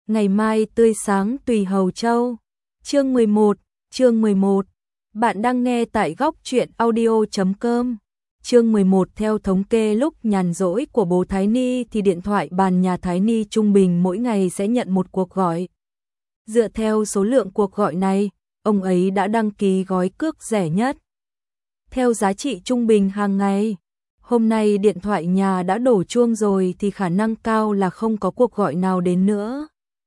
Ngày mai tươi sáng tùy Hầu Châu. Chương 11. Bạn đang nghe tại góc truyện audio.com. Chương 11. Theo thống kê lúc nhàn rỗi của bố Thái Ni thì điện thoại bàn nhà Thái Ni trung bình mỗi ngày sẽ nhận một cuộc gọi. Dựa theo số lượng cuộc gọi này, ông ấy đã đăng ký gói cước rẻ nhất. Theo giá trị trung bình hàng ngày, hôm nay điện thoại nhà đã đổ chuông rồi thì khả năng cao là không có cuộc gọi nào đến nữa.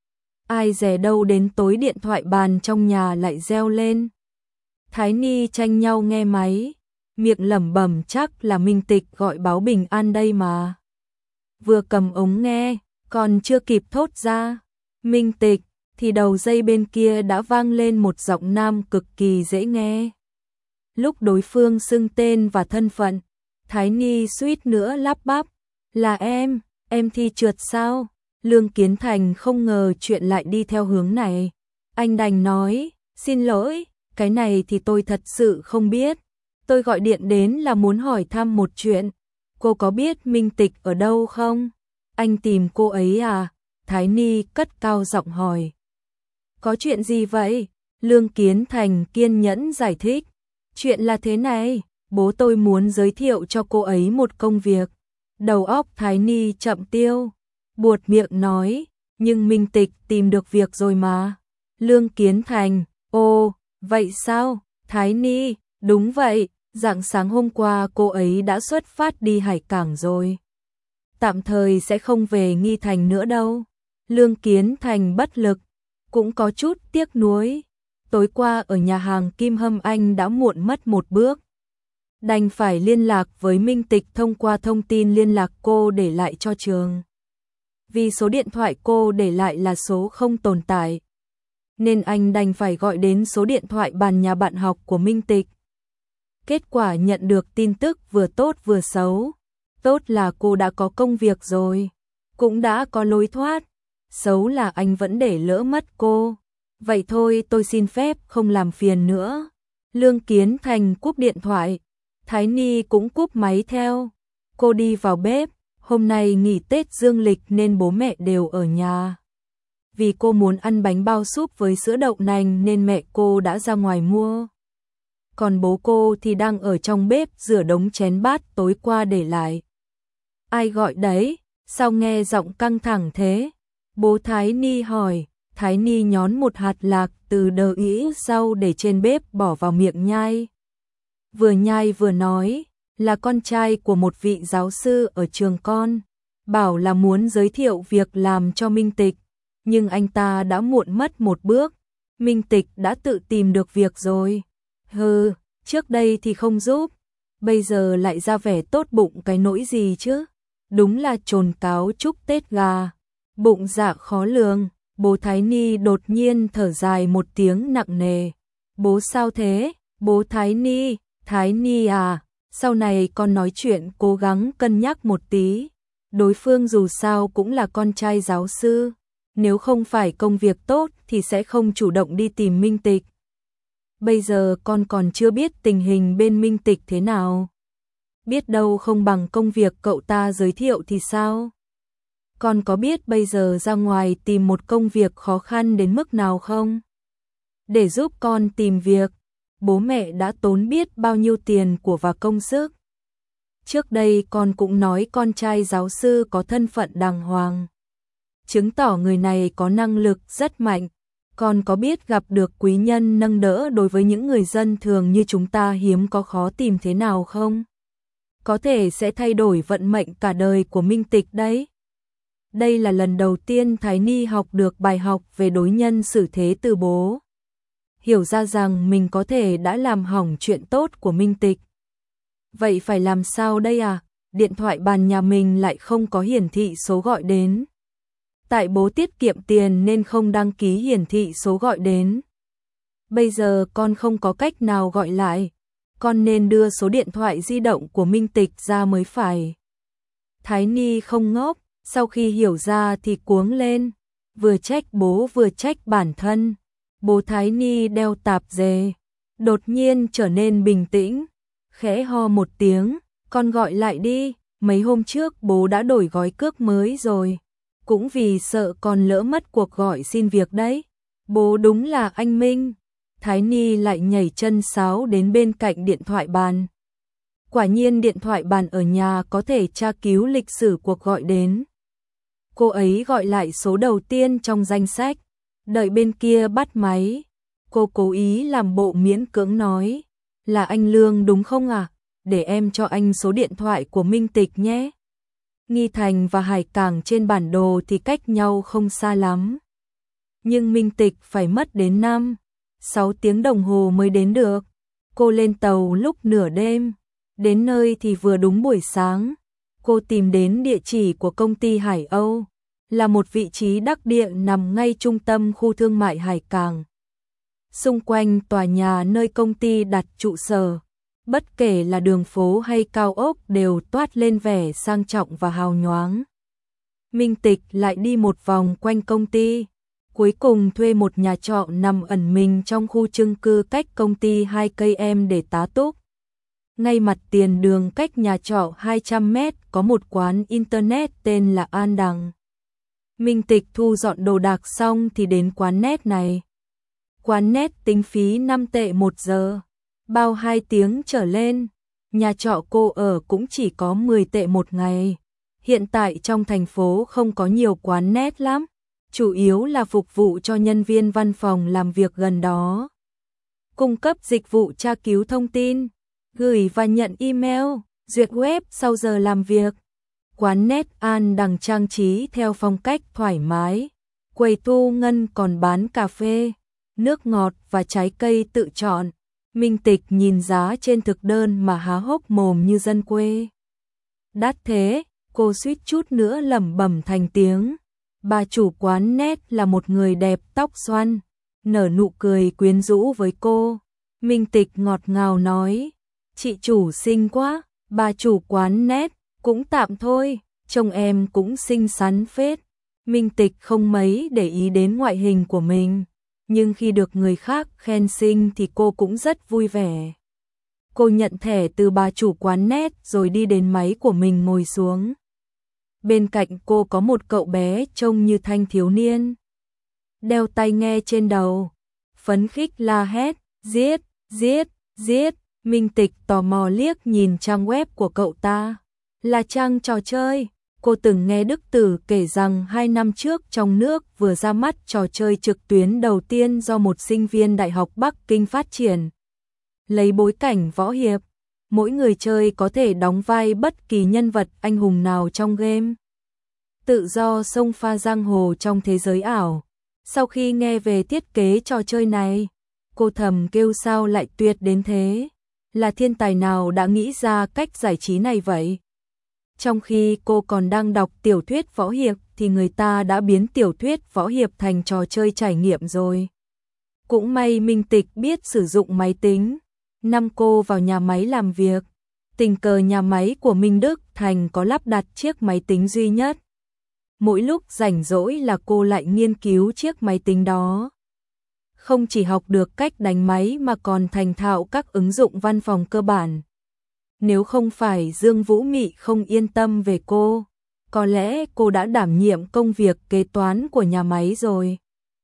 Ai dè đâu đến tối điện thoại bàn trong nhà lại reo lên. Thái Ni tranh nhau nghe máy, miệng lẩm bẩm chắc là Minh Tịch gọi báo bình an đây mà. Vừa cầm ống nghe, còn chưa kịp thốt ra Minh Tịch thì đầu dây bên kia đã vang lên một giọng nam cực kỳ dễ nghe. Lúc đối phương xưng tên và thân phận, Thái Ni suýt nữa lắp bắp, là em thi trượt sao? Lương Kiến Thành không ngờ chuyện lại đi theo hướng này. Anh đành nói, xin lỗi, cái này thì tôi thật sự không biết. Tôi gọi điện đến là muốn hỏi thăm một chuyện. Cô có biết Minh Tịch ở đâu không? Anh tìm cô ấy à? Thái Ni cất cao giọng hỏi. Có chuyện gì vậy? Lương Kiến Thành kiên nhẫn giải thích. Chuyện là thế này, bố tôi muốn giới thiệu cho cô ấy một công việc. Đầu óc Thái Ni chậm tiêu, buột miệng nói, nhưng Minh Tịch tìm được việc rồi mà. Lương Kiến Thành, ồ, vậy sao? Thái Ni, đúng vậy, rạng sáng hôm qua cô ấy đã xuất phát đi Hải Cảng rồi. Tạm thời sẽ không về Nghi Thành nữa đâu. Lương Kiến Thành bất lực, cũng có chút tiếc nuối. Tối qua ở nhà hàng Kim Hâm anh đã muộn mất một bước. Đành phải liên lạc với Minh Tịch thông qua thông tin liên lạc cô để lại cho trường. Vì số điện thoại cô để lại là số không tồn tại, nên anh đành phải gọi đến số điện thoại bàn nhà bạn học của Minh Tịch. Kết quả nhận được tin tức vừa tốt vừa xấu. Tốt là cô đã có công việc rồi, cũng đã có lối thoát. Xấu là anh vẫn để lỡ mất cô. Vậy thôi tôi xin phép không làm phiền nữa. Lương Kiến Thành cúp điện thoại. Thái Ni cũng cúp máy theo. Cô đi vào bếp. Hôm nay nghỉ Tết dương lịch nên bố mẹ đều ở nhà. Vì cô muốn ăn bánh bao súp với sữa đậu nành nên mẹ cô đã ra ngoài mua. Còn bố cô thì đang ở trong bếp rửa đống chén bát tối qua để lại. Ai gọi đấy? Sao nghe giọng căng thẳng thế? Bố Thái Ni hỏi. Thái Ni nhón một hạt lạc từ đờ ĩ rau để trên bếp bỏ vào miệng nhai. Vừa nhai vừa nói, là con trai của một vị giáo sư ở trường con, bảo là muốn giới thiệu việc làm cho Minh Tịch, nhưng anh ta đã muộn mất một bước. Minh Tịch đã tự tìm được việc rồi. Hừ, trước đây thì không giúp, bây giờ lại ra vẻ tốt bụng cái nỗi gì chứ? Đúng là trồn cáo chúc Tết gà, bụng dạ khó lường. Bố Thái Ni đột nhiên thở dài một tiếng nặng nề. Bố sao thế? Bố Thái Ni à, sau này con nói chuyện cố gắng cân nhắc một tí. Đối phương dù sao cũng là con trai giáo sư, nếu không phải công việc tốt thì sẽ không chủ động đi tìm Minh Tịch. Bây giờ con còn chưa biết tình hình bên Minh Tịch thế nào. Biết đâu không bằng công việc cậu ta giới thiệu thì sao? Con có biết bây giờ ra ngoài tìm một công việc khó khăn đến mức nào không? Để giúp con tìm việc, bố mẹ đã tốn biết bao nhiêu tiền của và công sức. Trước đây con cũng nói con trai giáo sư có thân phận đàng hoàng, chứng tỏ người này có năng lực rất mạnh. Con có biết gặp được quý nhân nâng đỡ đối với những người dân thường như chúng ta hiếm có khó tìm thế nào không? Có thể sẽ thay đổi vận mệnh cả đời của Minh Tịch đấy. Đây là lần đầu tiên Thái Ni học được bài học về đối nhân xử thế từ bố. Hiểu ra rằng mình có thể đã làm hỏng chuyện tốt của Minh Tịch. Vậy phải làm sao đây à? Điện thoại bàn nhà mình lại không có hiển thị số gọi đến. Tại bố tiết kiệm tiền nên không đăng ký hiển thị số gọi đến. Bây giờ con không có cách nào gọi lại. Con nên đưa số điện thoại di động của Minh Tịch ra mới phải. Thái Ni không ngốc. Sau khi hiểu ra thì cuống lên, vừa trách bố vừa trách bản thân. Bố Thái Ni đeo tạp dề, đột nhiên trở nên bình tĩnh, khẽ ho một tiếng, con gọi lại đi, mấy hôm trước bố đã đổi gói cước mới rồi. cũng vì sợ còn lỡ mất cuộc gọi xin việc đấy. Bố đúng là anh Minh. Thái Ni lại nhảy chân sáo đến bên cạnh điện thoại bàn. Quả nhiên điện thoại bàn ở nhà có thể tra cứu lịch sử cuộc gọi đến. Cô ấy gọi lại số đầu tiên trong danh sách, đợi bên kia bắt máy. Cô cố ý làm bộ miễn cưỡng nói, là anh Lương đúng không ạ? Để em cho anh số điện thoại của Minh Tịch nhé. Nghi Thành và Hải Cảng trên bản đồ thì cách nhau không xa lắm. Nhưng Minh Tịch phải mất đến 5-6 tiếng đồng hồ mới đến được. Cô lên tàu lúc nửa đêm, đến nơi thì vừa đúng buổi sáng. Cô tìm đến địa chỉ của công ty Hải Âu, là một vị trí đắc địa nằm ngay trung tâm khu thương mại Hải Cảng. Xung quanh tòa nhà nơi công ty đặt trụ sở, bất kể là đường phố hay cao ốc đều toát lên vẻ sang trọng và hào nhoáng. Minh Tịch lại đi một vòng quanh công ty, cuối cùng thuê một nhà trọ nằm ẩn mình trong khu chung cư cách công ty 2 cây em để tá túc. Ngay mặt tiền đường cách nhà trọ 200 mét có một quán internet tên là An Đằng. Minh Tịch thu dọn đồ đạc xong thì đến quán net này. Quán net tính phí 5 tệ 1 giờ, bao 2 tiếng trở lên. Nhà trọ cô ở cũng chỉ có 10 tệ 1 ngày. Hiện tại trong thành phố không có nhiều quán net lắm, chủ yếu là phục vụ cho nhân viên văn phòng làm việc gần đó. Cung cấp dịch vụ tra cứu thông tin, gửi và nhận email, duyệt web sau giờ làm việc. Quán net An Đằng trang trí theo phong cách thoải mái, quầy thu ngân còn bán cà phê, nước ngọt và trái cây tự chọn. Minh Tịch nhìn giá trên thực đơn mà há hốc mồm như dân quê. Đắt thế, cô suýt chút nữa lẩm bẩm thành tiếng. Bà chủ quán net là một người đẹp tóc xoăn, nở nụ cười quyến rũ với cô. Minh Tịch ngọt ngào nói, chị chủ xinh quá. Bà chủ quán net, cũng tạm thôi, trông em cũng xinh xắn phết. Minh Tịch không mấy để ý đến ngoại hình của mình, nhưng khi được người khác khen xinh thì cô cũng rất vui vẻ. Cô nhận thẻ từ bà chủ quán net rồi đi đến máy của mình ngồi xuống. Bên cạnh cô có một cậu bé trông như thanh thiếu niên, đeo tai nghe trên đầu, phấn khích la hét, giết, giết, giết. Minh Tịch tò mò liếc nhìn trang web của cậu ta, là trang trò chơi. Cô từng nghe Đức Tử kể rằng 2 năm trước trong nước vừa ra mắt trò chơi trực tuyến đầu tiên do một sinh viên Đại học Bắc Kinh phát triển. Lấy bối cảnh võ hiệp, mỗi người chơi có thể đóng vai bất kỳ nhân vật anh hùng nào trong game. Tự do xông pha giang hồ trong thế giới ảo. Sau khi nghe về thiết kế trò chơi này, cô thầm kêu sao lại tuyệt đến thế. Là thiên tài nào đã nghĩ ra cách giải trí này vậy? Trong khi cô còn đang đọc tiểu thuyết võ hiệp thì người ta đã biến tiểu thuyết võ hiệp thành trò chơi trải nghiệm rồi. Cũng may Minh Tịch biết sử dụng máy tính. Năm cô vào nhà máy làm việc, tình cờ nhà máy của Minh Đức Thành có lắp đặt chiếc máy tính duy nhất. Mỗi lúc rảnh rỗi là cô lại nghiên cứu chiếc máy tính đó. Không chỉ học được cách đánh máy mà còn thành thạo các ứng dụng văn phòng cơ bản. Nếu không phải Dương Vũ Mị không yên tâm về cô, có lẽ cô đã đảm nhiệm công việc kế toán của nhà máy rồi.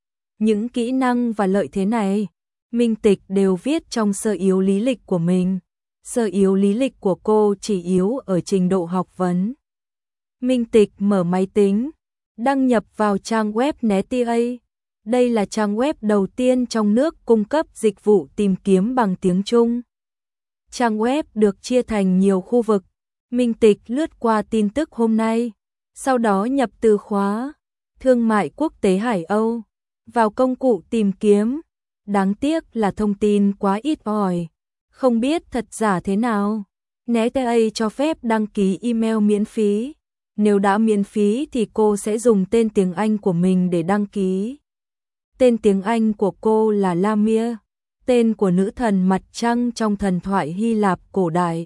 Những kỹ năng và lợi thế này, Minh Tịch đều viết trong sơ yếu lý lịch của mình. Sơ yếu lý lịch của cô chỉ yếu ở trình độ học vấn. Minh Tịch mở máy tính, đăng nhập vào trang web Netia. Đây là trang web đầu tiên trong nước cung cấp dịch vụ tìm kiếm bằng tiếng Trung. Trang web được chia thành nhiều khu vực. Minh Tịch lướt qua tin tức hôm nay, sau đó nhập từ khóa thương mại quốc tế Hải Âu vào công cụ tìm kiếm. Đáng tiếc là thông tin quá ít ỏi, không biết thật giả thế nào. Netia cho phép đăng ký email miễn phí. Nếu đã miễn phí thì cô sẽ dùng tên tiếng Anh của mình để đăng ký. Tên tiếng Anh của cô là Lamia, tên của nữ thần mặt trăng trong thần thoại Hy Lạp cổ đại,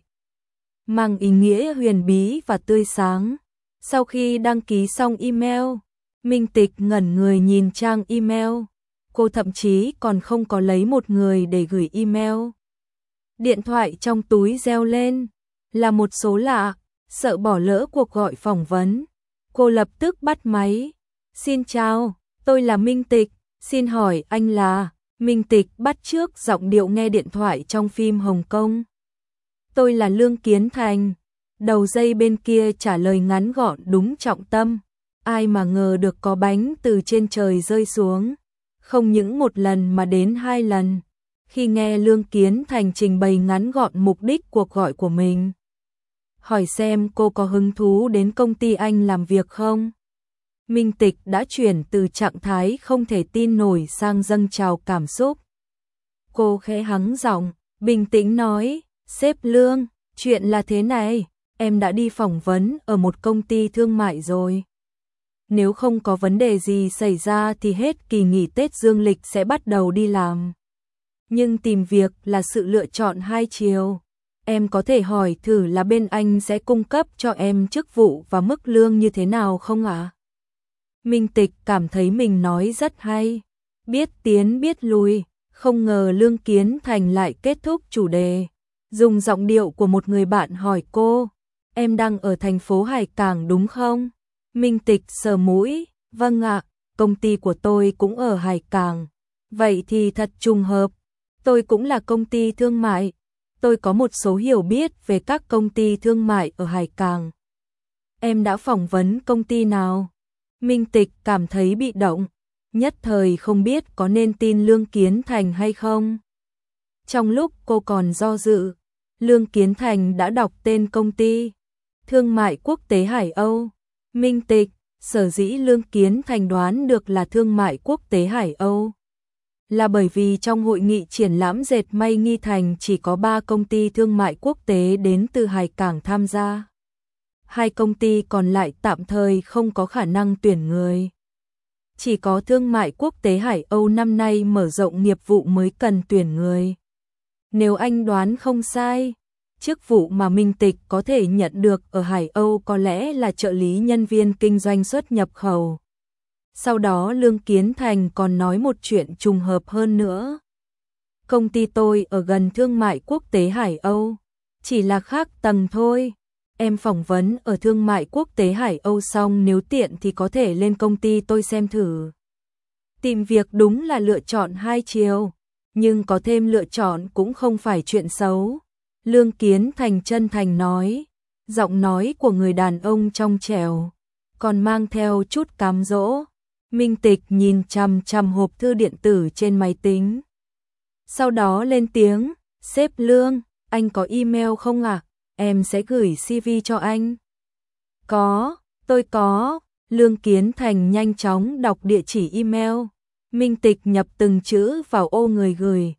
mang ý nghĩa huyền bí và tươi sáng. Sau khi đăng ký xong email, Minh Tịch ngẩn người nhìn trang email. Cô thậm chí còn không có lấy một người để gửi email. Điện thoại trong túi reo lên, là một số lạ, sợ bỏ lỡ cuộc gọi phỏng vấn. Cô lập tức bắt máy. Xin chào, tôi là Minh Tịch, xin hỏi anh là... Minh Tịch bắt chước giọng điệu nghe điện thoại trong phim Hồng Kông. Tôi là Lương Kiến Thành. Đầu dây bên kia trả lời ngắn gọn đúng trọng tâm. Ai mà ngờ được có bánh từ trên trời rơi xuống. Không những một lần mà đến 2 lần. Khi nghe Lương Kiến Thành trình bày ngắn gọn mục đích cuộc gọi của mình. Hỏi xem cô có hứng thú đến công ty anh làm việc không? Minh Tịch đã chuyển từ trạng thái không thể tin nổi sang dâng trào cảm xúc. Cô khẽ hắng giọng, bình tĩnh nói, sếp Lương, chuyện là thế này, em đã đi phỏng vấn ở một công ty thương mại rồi. Nếu không có vấn đề gì xảy ra thì hết kỳ nghỉ Tết dương lịch sẽ bắt đầu đi làm. Nhưng tìm việc là sự lựa chọn hai chiều. Em có thể hỏi thử là bên anh sẽ cung cấp cho em chức vụ và mức lương như thế nào không ạ? Minh Tịch cảm thấy mình nói rất hay. Biết tiến biết lùi, không ngờ Lương Kiến Thành lại kết thúc chủ đề. Dùng giọng điệu của một người bạn hỏi cô, em đang ở thành phố Hải Cảng đúng không? Minh Tịch sờ mũi, vâng ạ, công ty của tôi cũng ở Hải Cảng. Vậy thì thật trùng hợp, tôi cũng là công ty thương mại. Tôi có một số hiểu biết về các công ty thương mại ở Hải Cảng. Em đã phỏng vấn công ty nào? Minh Tịch cảm thấy bị động, nhất thời không biết có nên tin Lương Kiến Thành hay không. Trong lúc cô còn do dự, Lương Kiến Thành đã đọc tên công ty Thương mại Quốc tế Hải Âu. Minh Tịch, sở dĩ Lương Kiến Thành đoán được là Thương mại Quốc tế Hải Âu là bởi vì trong hội nghị triển lãm dệt may Nghi Thành chỉ có 3 công ty thương mại quốc tế đến từ Hải Cảng tham gia. 2 công ty còn lại tạm thời không có khả năng tuyển người. Chỉ có Thương mại Quốc tế Hải Âu năm nay mở rộng nghiệp vụ mới cần tuyển người. Nếu anh đoán không sai, chức vụ mà Minh Tịch có thể nhận được ở Hải Âu có lẽ là trợ lý nhân viên kinh doanh xuất nhập khẩu. Sau đó Lương Kiến Thành còn nói một chuyện trùng hợp hơn nữa. Công ty tôi ở gần Thương mại Quốc tế Hải Âu, chỉ là khác tầng thôi. Em phỏng vấn ở Thương mại Quốc tế Hải Âu xong nếu tiện thì có thể lên công ty tôi xem thử. Tìm việc đúng là lựa chọn hai chiều, nhưng có thêm lựa chọn cũng không phải chuyện xấu. Lương Kiến Thành chân thành nói, giọng nói của người đàn ông trong trẻo, còn mang theo chút cám dỗ. Minh Tịch nhìn chằm chằm hộp thư điện tử trên máy tính. Sau đó lên tiếng, sếp Lương, anh có email không ạ? Em sẽ gửi CV cho anh. Có, tôi có. Lương Kiến Thành nhanh chóng đọc địa chỉ email. Minh Tịch nhập từng chữ vào ô người gửi.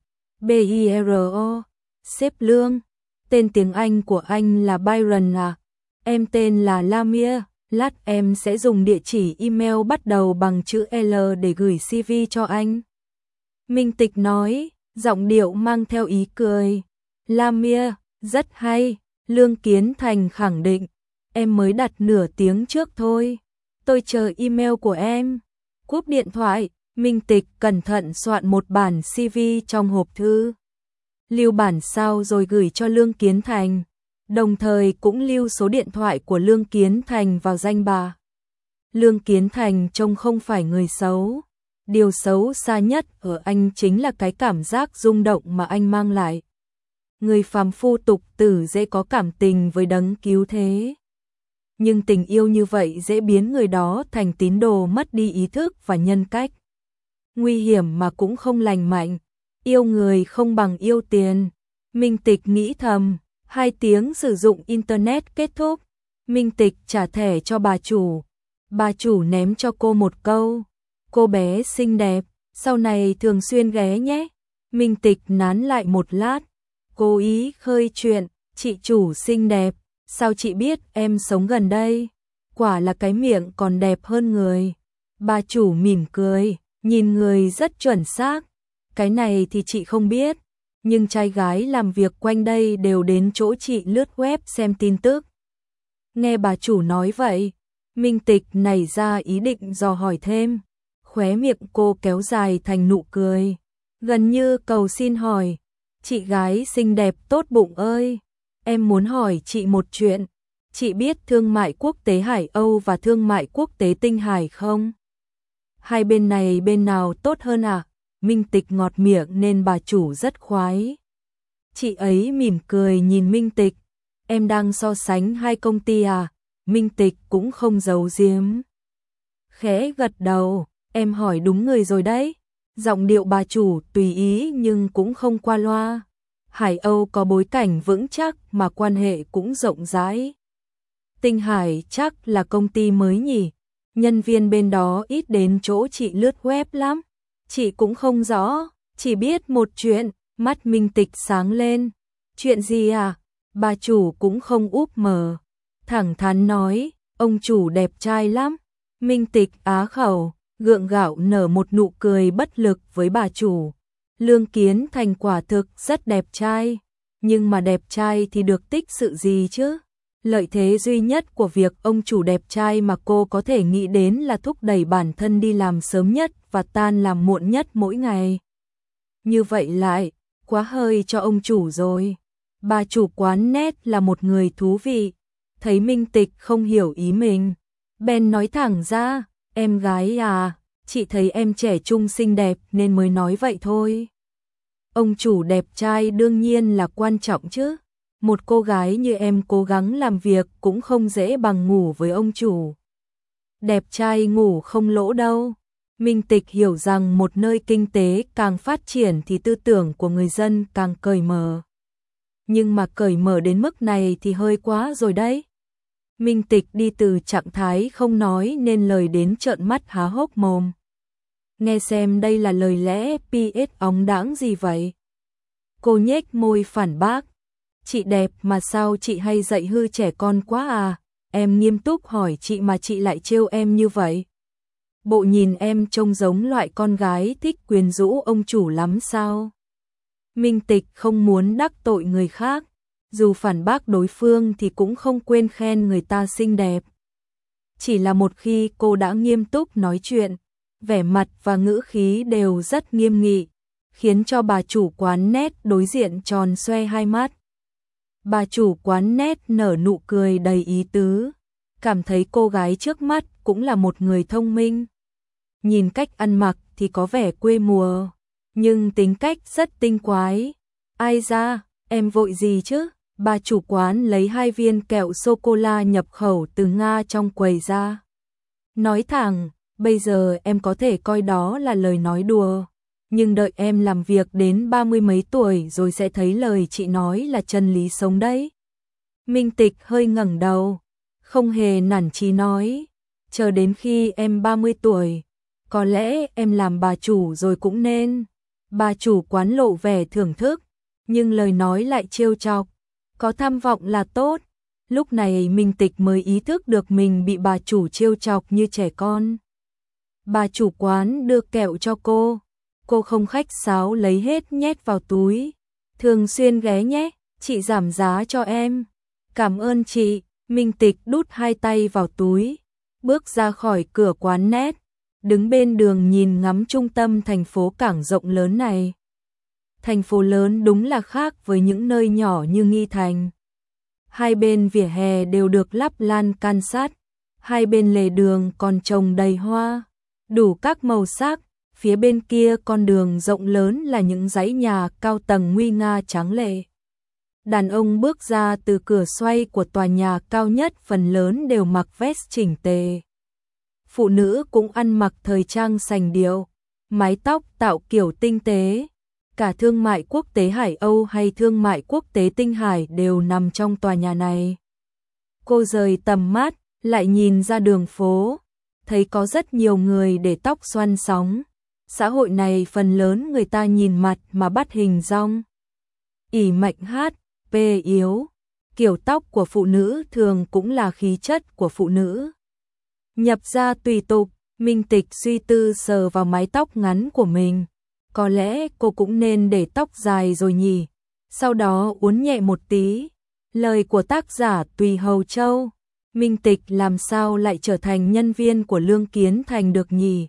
BIRO. Sếp Lương, tên tiếng Anh của anh là Byron à? Em tên là Lamia. Lát em sẽ dùng địa chỉ email bắt đầu bằng chữ L để gửi CV cho anh. Minh Tịch nói, giọng điệu mang theo ý cười. Lamia, rất hay. Lương Kiến Thành khẳng định, em mới đặt nửa tiếng trước thôi. Tôi chờ email của em. Cúp điện thoại, Minh Tịch cẩn thận soạn một bản CV trong hộp thư. Lưu bản sao rồi gửi cho Lương Kiến Thành. Đồng thời cũng lưu số điện thoại của Lương Kiến Thành vào danh bạ. Lương Kiến Thành trông không phải người xấu. Điều xấu xa nhất ở anh chính là cái cảm giác rung động mà anh mang lại. Người phàm phu tục tử dễ có cảm tình với đấng cứu thế. Nhưng tình yêu như vậy dễ biến người đó thành tín đồ mất đi ý thức và nhân cách. Nguy hiểm mà cũng không lành mạnh. Yêu người không bằng yêu tiền. Minh Tịch nghĩ thầm. 2 tiếng sử dụng Internet kết thúc. Minh Tịch trả thẻ cho bà chủ. Bà chủ ném cho cô một câu. Cô bé xinh đẹp, sau này thường xuyên ghé nhé. Minh Tịch nán lại một lát. Cố ý khơi chuyện, chị chủ xinh đẹp, sao chị biết em sống gần đây? Quả là cái miệng còn đẹp hơn người. Bà chủ mỉm cười, nhìn người rất chuẩn xác. Cái này thì chị không biết. Nhưng trai gái làm việc quanh đây đều đến chỗ chị lướt web xem tin tức. Nghe bà chủ nói vậy, Minh Tịch nảy ra ý định dò hỏi thêm. Khóe miệng cô kéo dài thành nụ cười, gần như cầu xin hỏi. Chị gái xinh đẹp tốt bụng ơi, em muốn hỏi chị một chuyện. Chị biết thương mại quốc tế Hải Âu và thương mại quốc tế Tinh Hải không? Hai bên này bên nào tốt hơn à? Minh Tịch ngọt miệng nên bà chủ rất khoái. Chị ấy mỉm cười nhìn Minh Tịch. Em đang so sánh hai công ty à? Minh Tịch cũng không giấu giếm. Khẽ gật đầu, em hỏi đúng người rồi đấy. Giọng điệu bà chủ tùy ý nhưng cũng không qua loa. Hải Âu có bối cảnh vững chắc mà quan hệ cũng rộng rãi. Tinh Hải chắc là công ty mới nhỉ? Nhân viên bên đó ít đến chỗ chị lướt web lắm. Chị cũng không rõ, chỉ biết một chuyện, mắt Minh Tịch sáng lên. Chuyện gì à? Bà chủ cũng không úp mở. Thẳng thắn nói, ông chủ đẹp trai lắm. Minh Tịch á khẩu, gượng gạo nở một nụ cười bất lực với bà chủ. Lương Kiến Thành quả thực rất đẹp trai, nhưng mà đẹp trai thì được tích sự gì chứ? Lợi thế duy nhất của việc ông chủ đẹp trai mà cô có thể nghĩ đến là thúc đẩy bản thân đi làm sớm nhất và tan làm muộn nhất mỗi ngày. Như vậy lại, quá hơi cho ông chủ rồi. Bà chủ quán nét là một người thú vị. Thấy Minh Tịch không hiểu ý mình, bèn nói thẳng ra, em gái à, chị thấy em trẻ trung xinh đẹp nên mới nói vậy thôi. Ông chủ đẹp trai đương nhiên là quan trọng chứ. Một cô gái như em cố gắng làm việc cũng không dễ bằng ngủ với ông chủ. Đẹp trai ngủ không lỗ đâu. Minh Tịch hiểu rằng một nơi kinh tế càng phát triển thì tư tưởng của người dân càng cởi mở. Nhưng mà cởi mở đến mức này thì hơi quá rồi đấy. Minh Tịch đi từ trạng thái không nói nên lời đến trợn mắt há hốc mồm. Nghe xem đây là lời lẽ PS óng đãng gì vậy? Cô nhếch môi phản bác. Chị đẹp mà sao chị hay dạy hư trẻ con quá à? Em nghiêm túc hỏi chị mà chị lại trêu em như vậy. Bộ nhìn em trông giống loại con gái thích quyến rũ ông chủ lắm sao? Minh Tịch không muốn đắc tội người khác, dù phản bác đối phương thì cũng không quên khen người ta xinh đẹp. Chỉ là một khi cô đã nghiêm túc nói chuyện, vẻ mặt và ngữ khí đều rất nghiêm nghị, khiến cho bà chủ quán nét đối diện tròn xoe hai mắt. Bà chủ quán nét nở nụ cười đầy ý tứ, cảm thấy cô gái trước mắt cũng là một người thông minh. Nhìn cách ăn mặc thì có vẻ quê mùa, nhưng tính cách rất tinh quái. Ai ra, em vội gì chứ? Bà chủ quán lấy 2 viên kẹo sô-cô-la nhập khẩu từ Nga trong quầy ra. Nói thẳng, bây giờ em có thể coi đó là lời nói đùa. Nhưng đợi em làm việc đến 30 mấy tuổi rồi sẽ thấy lời chị nói là chân lý sống đấy. Minh Tịch hơi ngẩng đầu, không hề nản chí nói, chờ đến khi em 30 tuổi, có lẽ em làm bà chủ rồi cũng nên. Bà chủ quán lộ vẻ thưởng thức, nhưng lời nói lại trêu chọc, có tham vọng là tốt. Lúc này Minh Tịch mới ý thức được mình bị bà chủ trêu chọc như trẻ con. Bà chủ quán đưa kẹo cho cô không khách sáo lấy hết nhét vào túi. Thường xuyên ghé nhé, chị giảm giá cho em. Cảm ơn chị. Minh Tịch đút 2 tay vào túi, bước ra khỏi cửa quán nét, đứng bên đường nhìn ngắm trung tâm thành phố cảng rộng lớn này. Thành phố lớn đúng là khác với những nơi nhỏ như Nghi Thành. Hai bên vỉa hè đều được lắp lan can sắt, hai bên lề đường còn trồng đầy hoa, đủ các màu sắc. Phía bên kia con đường rộng lớn là những dãy nhà cao tầng nguy nga tráng lệ. Đàn ông bước ra từ cửa xoay của tòa nhà cao nhất phần lớn đều mặc vest chỉnh tề. Phụ nữ cũng ăn mặc thời trang sành điệu, mái tóc tạo kiểu tinh tế. Cả thương mại quốc tế Hải Âu hay thương mại quốc tế Tinh Hải đều nằm trong tòa nhà này. Cô rời tầm mắt, lại nhìn ra đường phố, thấy có rất nhiều người để tóc xoăn sóng. Xã hội này phần lớn người ta nhìn mặt mà bắt hình dong. ỷ mạnh hát, p yếu. Kiểu tóc của phụ nữ thường cũng là khí chất của phụ nữ. Nhập ra tùy tục, Minh Tịch suy tư sờ vào mái tóc ngắn của mình. Có lẽ cô cũng nên để tóc dài rồi nhỉ. Sau đó uốn nhẹ một tí. Lời của tác giả Tùy Hầu Châu. Minh Tịch làm sao lại trở thành nhân viên của Lương Kiến Thành được nhỉ?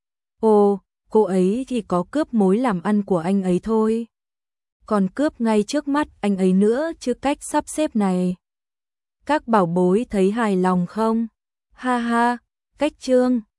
Ồ, cô ấy thì có cướp mối làm ăn của anh ấy thôi. Còn cướp ngay trước mắt anh ấy nữa chứ cách sắp xếp này. Các bảo bối thấy hài lòng không? Ha ha, cách chương